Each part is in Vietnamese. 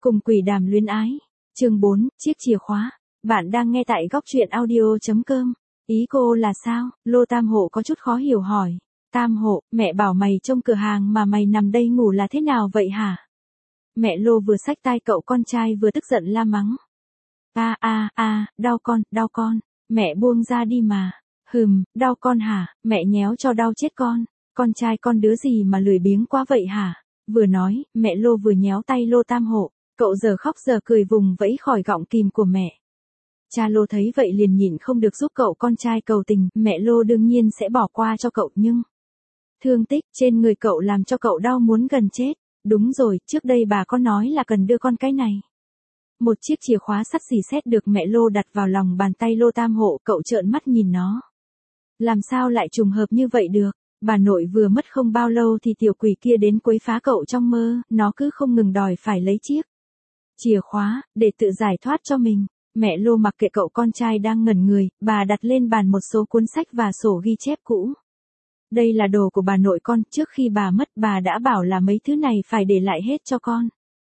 Cùng quỷ đàm luyến ái. Chương 4, chiếc chìa khóa. Bạn đang nghe tại góc truyện audio.com. Ý cô là sao? Lô Tam Hộ có chút khó hiểu hỏi. Tam Hộ, mẹ bảo mày trong cửa hàng mà mày nằm đây ngủ là thế nào vậy hả? Mẹ Lô vừa xách tai cậu con trai vừa tức giận la mắng. Đau con. Mẹ buông ra đi mà. Đau con hả? Mẹ nhéo cho đau chết con. Con trai con đứa gì mà lười biếng quá vậy hả? Vừa nói, mẹ Lô vừa nhéo tay Lô Tam Hộ. Cậu giờ khóc giờ cười vùng vẫy khỏi gọng kìm của mẹ. Cha Lô thấy vậy liền nhịn không được giúp cậu con trai cầu tình, mẹ Lô đương nhiên sẽ bỏ qua cho cậu nhưng thương tích trên người cậu làm cho cậu đau muốn gần chết. Đúng rồi, trước đây bà có nói là cần đưa con cái này. Một chiếc chìa khóa sắt xì xét được mẹ Lô đặt vào lòng bàn tay Lô Tam Hộ, cậu trợn mắt nhìn nó. Làm sao lại trùng hợp như vậy được? Bà nội vừa mất không bao lâu thì tiểu quỷ kia đến quấy phá cậu trong mơ, nó cứ không ngừng đòi phải lấy chiếc chìa khóa, để tự giải thoát cho mình. Mẹ Lô mặc kệ cậu con trai đang ngẩn người, bà đặt lên bàn một số cuốn sách và sổ ghi chép cũ. Đây là đồ của bà nội con, trước khi bà mất bà đã bảo là mấy thứ này phải để lại hết cho con.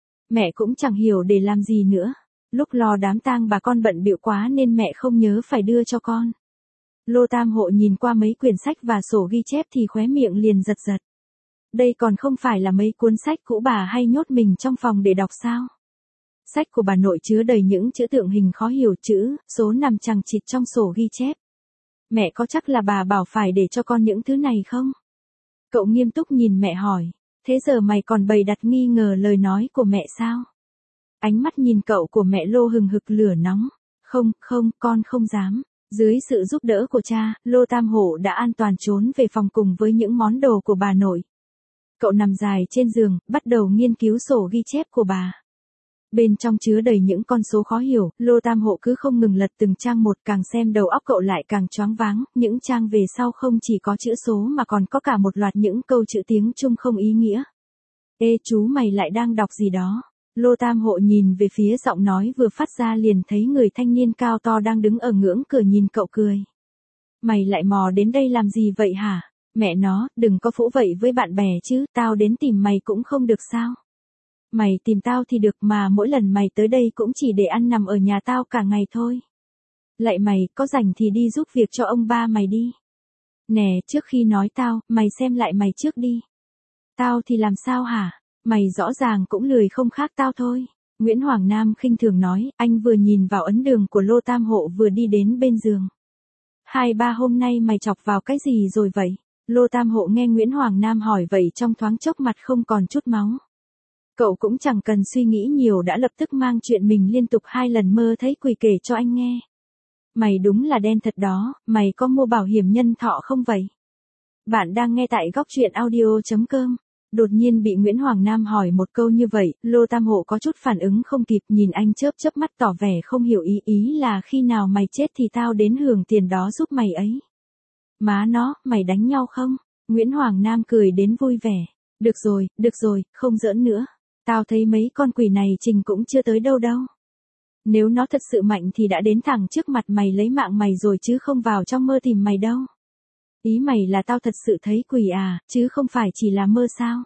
Mẹ cũng chẳng hiểu để làm gì nữa. Lúc lo đám tang bà con bận bịu quá nên mẹ không nhớ phải đưa cho con. Lô Tam Hộ nhìn qua mấy quyển sách và sổ ghi chép thì khóe miệng liền giật giật. Đây còn không phải là mấy cuốn sách cũ bà hay nhốt mình trong phòng để đọc sao? Sách của bà nội chứa đầy những chữ tượng hình khó hiểu, chữ, số nằm chằng chịt trong sổ ghi chép. Mẹ có chắc là bà bảo phải để cho con những thứ này không? Cậu nghiêm túc nhìn mẹ hỏi. Thế giờ mày còn bày đặt nghi ngờ lời nói của mẹ sao? Ánh mắt nhìn cậu của mẹ Lô hừng hực lửa nóng. Không, con không dám. Dưới sự giúp đỡ của cha, Lô Tam Hộ đã an toàn trốn về phòng cùng với những món đồ của bà nội. Cậu nằm dài trên giường, bắt đầu nghiên cứu sổ ghi chép của bà. Bên trong chứa đầy những con số khó hiểu, Lô Tam Hộ cứ không ngừng lật từng trang một, càng xem đầu óc cậu lại càng choáng váng, những trang về sau không chỉ có chữ số mà còn có cả một loạt những câu chữ tiếng Trung không ý nghĩa. Ê chú mày lại đang đọc gì đó? Lô Tam Hộ nhìn về phía giọng nói vừa phát ra liền thấy người thanh niên cao to đang đứng ở ngưỡng cửa nhìn cậu cười. Mày lại mò đến đây làm gì vậy hả? Mẹ nó, đừng có phũ vậy với bạn bè chứ, tao đến tìm mày cũng không được sao? Mày tìm tao thì được mà mỗi lần mày tới đây cũng chỉ để ăn nằm ở nhà tao cả ngày thôi. Lại mày, có rảnh thì đi giúp việc cho ông ba mày đi. Nè, trước khi nói tao, mày xem lại mày trước đi. Tao thì làm sao hả? Mày rõ ràng cũng lười không khác tao thôi. Nguyễn Hoàng Nam khinh thường nói, anh vừa nhìn vào ấn đường của Lô Tam Hộ vừa đi đến bên giường. 2-3 hôm nay mày chọc vào cái gì rồi vậy? Lô Tam Hộ nghe Nguyễn Hoàng Nam hỏi vậy trong thoáng chốc mặt không còn chút máu. Cậu cũng chẳng cần suy nghĩ nhiều đã lập tức mang chuyện mình liên tục 2 lần mơ thấy quỷ kể cho anh nghe. Mày đúng là đen thật đó, mày có mua bảo hiểm nhân thọ không vậy? Bạn đang nghe tại góc truyện audio.com. Đột nhiên bị Nguyễn Hoàng Nam hỏi một câu như vậy, Lô Tam Hộ có chút phản ứng không kịp, nhìn anh chớp mắt tỏ vẻ không hiểu ý là khi nào mày chết thì tao đến hưởng tiền đó giúp mày ấy. Má nó, mày đánh nhau không? Nguyễn Hoàng Nam cười đến vui vẻ. Được rồi, không giỡn nữa. Tao thấy mấy con quỷ này trình cũng chưa tới đâu. Nếu nó thật sự mạnh thì đã đến thẳng trước mặt mày lấy mạng mày rồi chứ không vào trong mơ tìm mày đâu. Ý mày là tao thật sự thấy quỷ à, chứ không phải chỉ là mơ sao?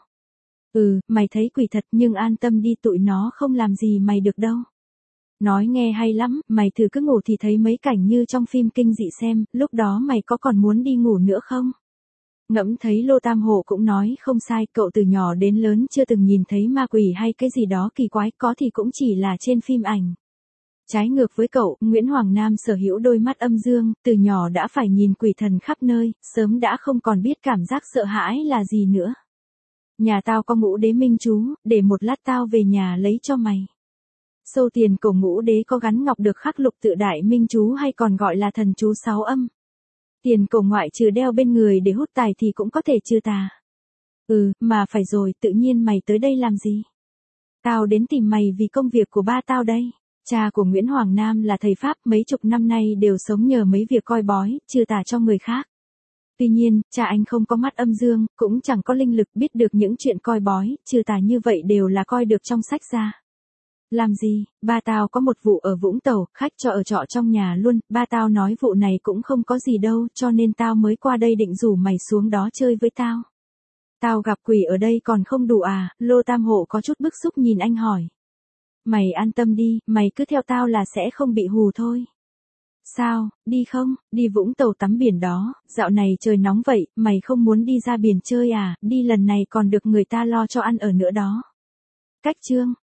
Mày thấy quỷ thật nhưng an tâm đi, tụi nó không làm gì mày được đâu. Nói nghe hay lắm, mày thử cứ ngủ thì thấy mấy cảnh như trong phim kinh dị xem, lúc đó mày có còn muốn đi ngủ nữa không? Ngẫm thấy Lô Tam Hộ cũng nói không sai, cậu từ nhỏ đến lớn chưa từng nhìn thấy ma quỷ hay cái gì đó kỳ quái, có thì cũng chỉ là trên phim ảnh. Trái ngược với cậu, Nguyễn Hoàng Nam sở hữu đôi mắt âm dương, từ nhỏ đã phải nhìn quỷ thần khắp nơi, sớm đã không còn biết cảm giác sợ hãi là gì nữa. Nhà tao có ngũ đế minh chú, để một lát tao về nhà lấy cho mày. Sâu tiền cổ ngũ đế có gắn ngọc được khắc lục tự đại minh chú hay còn gọi là thần chú 6 âm. Tiền cổ ngoại trừ đeo bên người để hút tài thì cũng có thể trừ tà. Mà phải rồi, tự nhiên mày tới đây làm gì? Tao đến tìm mày vì công việc của ba tao đây. Cha của Nguyễn Hoàng Nam là thầy Pháp, mấy chục năm nay đều sống nhờ mấy việc coi bói, trừ tà cho người khác. Tuy nhiên, cha anh không có mắt âm dương, cũng chẳng có linh lực biết được những chuyện coi bói, trừ tà như vậy đều là coi được trong sách ra. Làm gì, ba tao có một vụ ở Vũng Tàu, khách cho ở trọ trong nhà luôn, ba tao nói vụ này cũng không có gì đâu, cho nên tao mới qua đây định rủ mày xuống đó chơi với tao. Tao gặp quỷ ở đây còn không đủ à? Lô Tam Hộ có chút bức xúc nhìn anh hỏi. Mày an tâm đi, mày cứ theo tao là sẽ không bị hù thôi. Sao, đi không, đi Vũng Tàu tắm biển đó, dạo này trời nóng vậy, mày không muốn đi ra biển chơi à, đi lần này còn được người ta lo cho ăn ở nữa đó. Cách chương